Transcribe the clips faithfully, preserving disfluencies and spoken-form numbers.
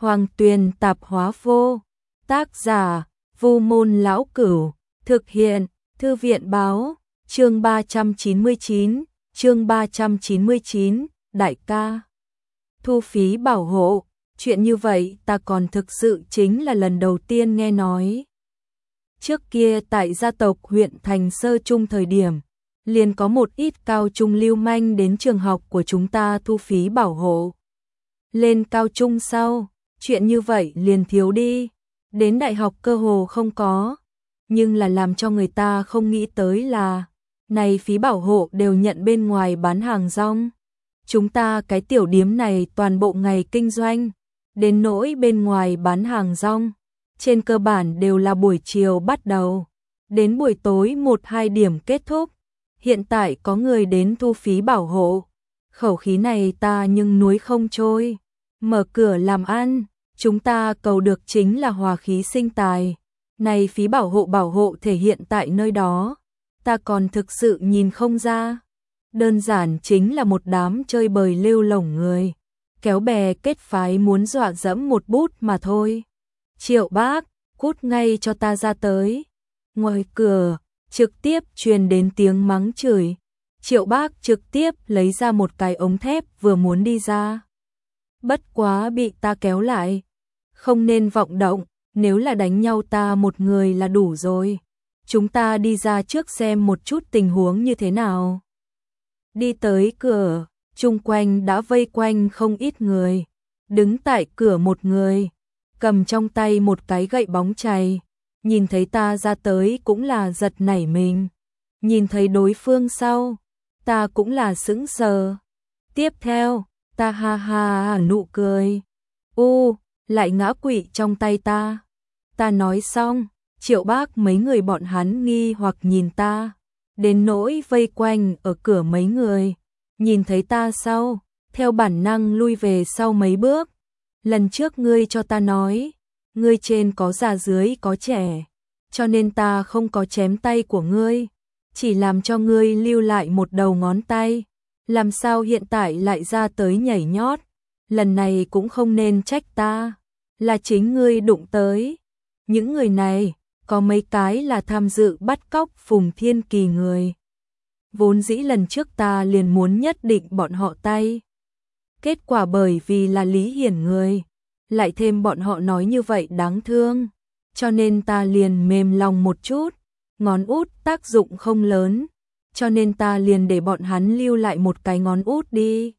Hoàng Tuyền Tạp Hóa Vô. Tác giả: Vu Môn Lão Cửu. Thực hiện: Thư viện Báo. Chương ba trăm chín mươi chín. Chương ba trăm chín mươi chín. Đại ca. Thu phí bảo hộ. Chuyện như vậy ta còn thực sự chính là lần đầu tiên nghe nói. Trước kia tại gia tộc huyện thành sơ trung thời điểm, liền có một ít cao trung lưu manh đến trường học của chúng ta thu phí bảo hộ. Lên cao trung sau, chuyện như vậy liền thiếu đi, đến đại học cơ hồ không có. Nhưng là làm cho người ta không nghĩ tới là, này phí bảo hộ đều nhận bên ngoài bán hàng rong. Chúng ta cái tiểu điếm này toàn bộ ngày kinh doanh, đến nỗi bên ngoài bán hàng rong, trên cơ bản đều là buổi chiều bắt đầu, đến buổi tối một hai điểm kết thúc. Hiện tại có người đến thu phí bảo hộ, khẩu khí này ta nhưng nuối không trôi. Mở cửa làm ăn, chúng ta cầu được chính là hòa khí sinh tài. Này phí bảo hộ bảo hộ thể hiện tại nơi đó, ta còn thực sự nhìn không ra. Đơn giản chính là một đám chơi bời lêu lổng người, kéo bè kết phái muốn dọa dẫm một bút mà thôi. Triệu Bác, cút ngay cho ta ra tới. Ngoài cửa, trực tiếp truyền đến tiếng mắng chửi. Triệu Bác trực tiếp lấy ra một cái ống thép vừa muốn đi ra. Bất quá bị ta kéo lại. Không nên vọng động, nếu là đánh nhau ta một người là đủ rồi. Chúng ta đi ra trước xem một chút tình huống như thế nào. Đi tới cửa, chung quanh đã vây quanh không ít người. Đứng tại cửa một người, cầm trong tay một cái gậy bóng chày. Nhìn thấy ta ra tới cũng là giật nảy mình. Nhìn thấy đối phương sau, ta cũng là sững sờ. Tiếp theo, ta ha ha nụ cười. U, lại ngã quỵ trong tay ta. Ta nói xong, Triệu Bác mấy người bọn hắn nghi hoặc nhìn ta. Đến nỗi vây quanh ở cửa mấy người. Nhìn thấy ta sau, theo bản năng lui về sau mấy bước. Lần trước ngươi cho ta nói, ngươi trên có già dưới có trẻ, cho nên ta không có chém tay của ngươi, chỉ làm cho ngươi lưu lại một đầu ngón tay. Làm sao hiện tại lại ra tới nhảy nhót? Lần này cũng không nên trách ta, là chính ngươi đụng tới. Những người này, có mấy cái là tham dự bắt cóc Phùng Thiên Kỳ người. Vốn dĩ lần trước ta liền muốn nhất định bọn họ tay. Kết quả bởi vì là Lý Hiển người, lại thêm bọn họ nói như vậy đáng thương, cho nên ta liền mềm lòng một chút. Ngón út tác dụng không lớn, cho nên ta liền để bọn hắn lưu lại một cái ngón út đi.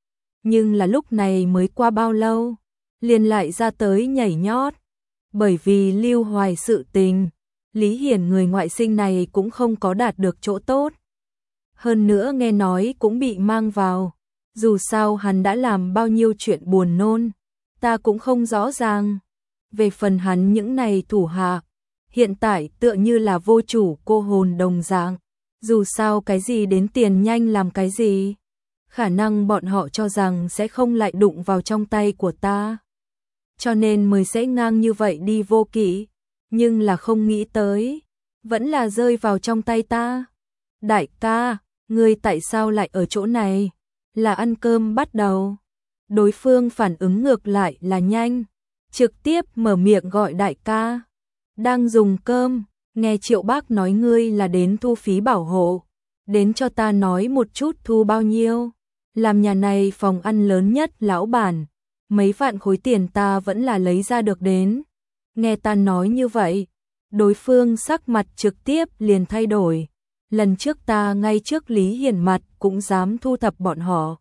Nhưng là lúc này mới qua bao lâu, liền lại ra tới nhảy nhót. Bởi vì lưu hoài sự tình, Lý Hiển người ngoại sinh này cũng không có đạt được chỗ tốt. Hơn nữa nghe nói cũng bị mang vào. Dù sao hắn đã làm bao nhiêu chuyện buồn nôn, ta cũng không rõ ràng. Về phần hắn những này thủ hạ, hiện tại tựa như là vô chủ cô hồn đồng dạng. Dù sao cái gì đến tiền nhanh làm cái gì. Khả năng bọn họ cho rằng sẽ không lại đụng vào trong tay của ta, cho nên mới sẽ ngang như vậy đi vô kỵ. Nhưng là không nghĩ tới, vẫn là rơi vào trong tay ta. Đại ca, ngươi tại sao lại ở chỗ này? Là ăn cơm bắt đầu. Đối phương phản ứng ngược lại là nhanh, trực tiếp mở miệng gọi đại ca. Đang dùng cơm, nghe Triệu Bác nói ngươi là đến thu phí bảo hộ. Đến cho ta nói một chút thu bao nhiêu. Làm nhà này phòng ăn lớn nhất lão bản, mấy vạn khối tiền ta vẫn là lấy ra được đến. Nghe ta nói như vậy, đối phương sắc mặt trực tiếp liền thay đổi. Lần trước ta ngay trước Lý Hiển mặt cũng dám thu thập bọn họ.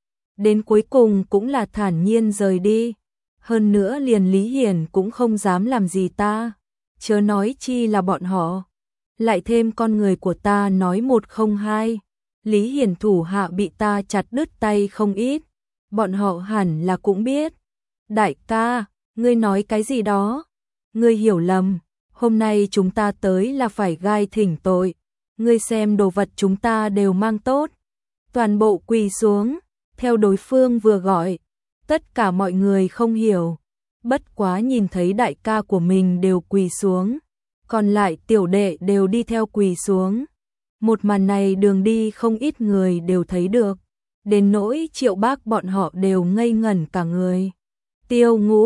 Đến cuối cùng cũng là thản nhiên rời đi. Hơn nữa liền Lý Hiển cũng không dám làm gì ta. Chớ nói chi là bọn họ. Lại thêm con người của ta nói một không hai. Lý Hiển thủ hạ bị ta chặt đứt tay không ít. Bọn họ hẳn là cũng biết. Đại ca, ngươi nói cái gì đó? Ngươi hiểu lầm. Hôm nay chúng ta tới là phải gai thỉnh tội. Ngươi xem đồ vật chúng ta đều mang tốt. Toàn bộ quỳ xuống, theo đối phương vừa gọi. Tất cả mọi người không hiểu. Bất quá nhìn thấy đại ca của mình đều quỳ xuống. Còn lại tiểu đệ đều đi theo quỳ xuống. Một màn này đường đi không ít người đều thấy được. Đến nỗi Triệu Bác bọn họ đều ngây ngẩn cả người. Tiêu Ngũ,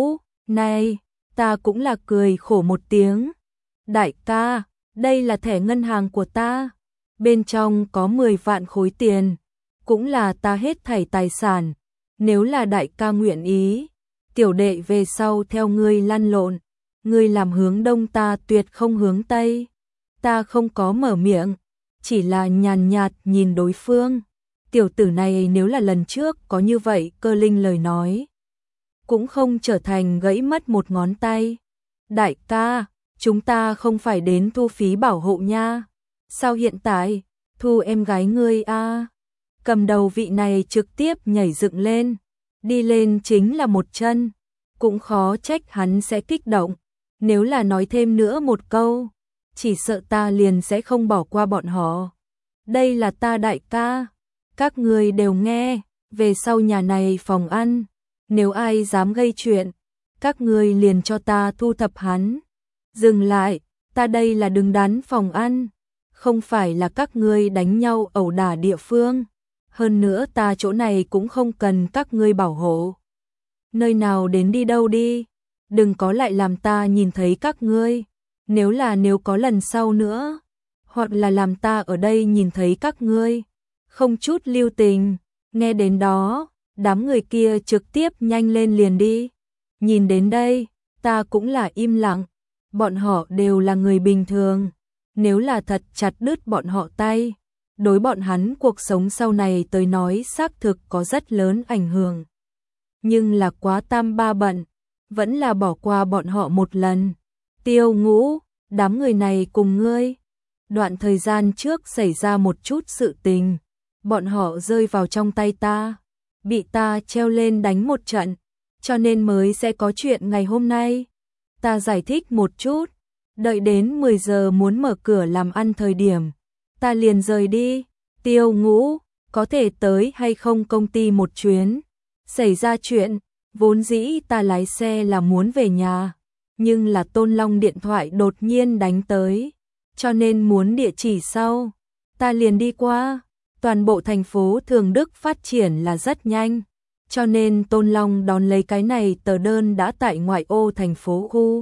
Này, ta cũng là cười khổ một tiếng. Đại ca, đây là thẻ ngân hàng của ta. Bên trong có mười vạn khối tiền. Cũng là ta hết thảy tài sản. Nếu là đại ca nguyện ý, tiểu đệ về sau theo ngươi lăn lộn. Ngươi làm hướng đông ta tuyệt không hướng tây. Ta không có mở miệng, chỉ là nhàn nhạt nhìn đối phương. Tiểu tử này nếu là lần trước có như vậy cơ linh lời nói, cũng không trở thành gãy mất một ngón tay. Đại ca, chúng ta không phải đến thu phí bảo hộ nha. Sao hiện tại, thu em gái ngươi a? Cầm đầu vị này trực tiếp nhảy dựng lên, đi lên chính là một chân. Cũng khó trách hắn sẽ kích động. Nếu là nói thêm nữa một câu, chỉ sợ ta liền sẽ không bỏ qua bọn họ. Đây là ta đại ca, các người đều nghe, về sau nhà này phòng ăn, nếu ai dám gây chuyện, các người liền cho ta thu thập hắn. Dừng lại, ta đây là đứng đắn phòng ăn, không phải là các ngươi đánh nhau ẩu đả địa phương. Hơn nữa ta chỗ này cũng không cần các ngươi bảo hộ. Nơi nào đến đi đâu đi, đừng có lại làm ta nhìn thấy các ngươi. Nếu là nếu có lần sau nữa, hoặc là làm ta ở đây nhìn thấy các ngươi, không chút lưu tình. Nghe đến đó, đám người kia trực tiếp nhanh lên liền đi. Nhìn đến đây, ta cũng là im lặng. Bọn họ đều là người bình thường. Nếu là thật chặt đứt bọn họ tay, đối bọn hắn cuộc sống sau này tới nói xác thực có rất lớn ảnh hưởng. Nhưng là quá tam ba bận, vẫn là bỏ qua bọn họ một lần. Tiêu Ngũ, đám người này cùng ngươi. Đoạn thời gian trước xảy ra một chút sự tình, bọn họ rơi vào trong tay ta, bị ta treo lên đánh một trận, cho nên mới sẽ có chuyện ngày hôm nay. Ta giải thích một chút, đợi đến mười giờ muốn mở cửa làm ăn thời điểm, ta liền rời đi. Tiêu Ngũ, có thể tới hay không công ty một chuyến? Xảy ra chuyện, vốn dĩ ta lái xe là muốn về nhà, nhưng là Tôn Long điện thoại đột nhiên đánh tới, cho nên muốn địa chỉ sau. Ta liền đi qua. Toàn bộ thành phố Thường Đức phát triển là rất nhanh, cho nên Tôn Long đón lấy cái này tờ đơn đã tại ngoại ô thành phố khu.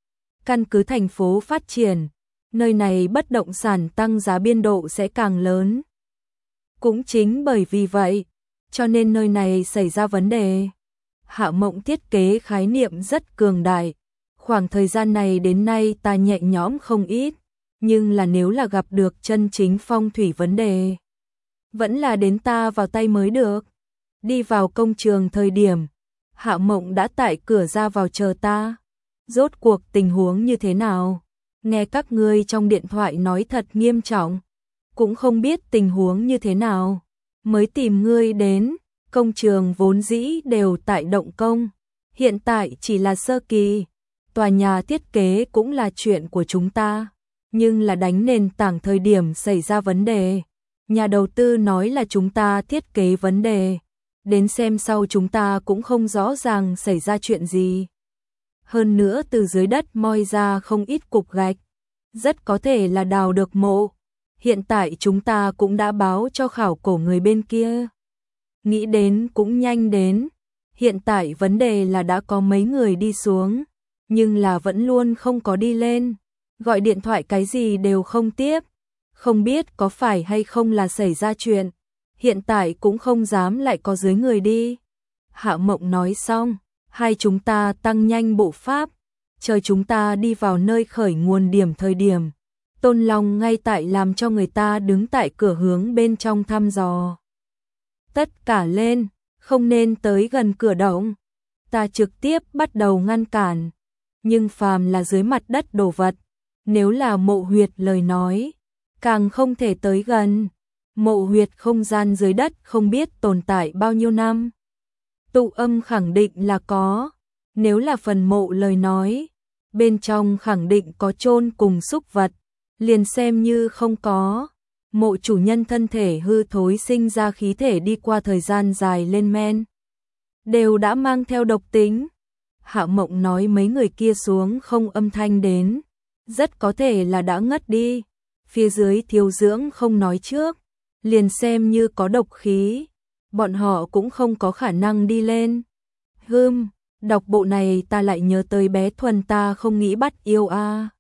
Căn cứ thành phố phát triển, nơi này bất động sản tăng giá biên độ sẽ càng lớn. Cũng chính bởi vì vậy, cho nên nơi này xảy ra vấn đề. Hạ Mộng thiết kế khái niệm rất cường đại. Khoảng thời gian này đến nay ta nhẹ nhõm không ít, nhưng là nếu là gặp được chân chính phong thủy vấn đề, vẫn là đến ta vào tay mới được. Đi vào công trường thời điểm, Hạ Mộng đã tại cửa ra vào chờ ta. Rốt cuộc tình huống như thế nào? Nghe các ngươi trong điện thoại nói thật nghiêm trọng, cũng không biết tình huống như thế nào, mới tìm ngươi đến. Công trường vốn dĩ đều tại động công, hiện tại chỉ là sơ kỳ. Tòa nhà thiết kế cũng là chuyện của chúng ta, nhưng là đánh nền tảng thời điểm xảy ra vấn đề. Nhà đầu tư nói là chúng ta thiết kế vấn đề, đến xem sau chúng ta cũng không rõ ràng xảy ra chuyện gì. Hơn nữa từ dưới đất moi ra không ít cục gạch, rất có thể là đào được mộ. Hiện tại chúng ta cũng đã báo cho khảo cổ người bên kia. Nghĩ đến cũng nhanh đến, hiện tại vấn đề là đã có mấy người đi xuống, nhưng là vẫn luôn không có đi lên, gọi điện thoại cái gì đều không tiếp, không biết có phải hay không là xảy ra chuyện, hiện tại cũng không dám lại có dưới người đi. Hạ Mộng nói xong, hai chúng ta tăng nhanh bộ pháp, chờ chúng ta đi vào nơi khởi nguồn điểm thời điểm, Tôn Long ngay tại làm cho người ta đứng tại cửa hướng bên trong thăm dò. Tất cả lên, không nên tới gần cửa động. Ta trực tiếp bắt đầu ngăn cản, nhưng phàm là dưới mặt đất đồ vật, nếu là mộ huyệt lời nói, càng không thể tới gần. Mộ huyệt không gian dưới đất không biết tồn tại bao nhiêu năm. Tụ âm khẳng định là có, nếu là phần mộ lời nói, bên trong khẳng định có chôn cùng súc vật, liền xem như không có. Mộ chủ nhân thân thể hư thối sinh ra khí thể đi qua thời gian dài lên men, đều đã mang theo độc tính. Hạ Mộng nói mấy người kia xuống không âm thanh đến, rất có thể là đã ngất đi. Phía dưới thiếu dưỡng không nói trước, liền xem như có độc khí, bọn họ cũng không có khả năng đi lên. Hừm, Đọc bộ này ta lại nhớ tới bé Thuần, ta không nghĩ bắt yêu a.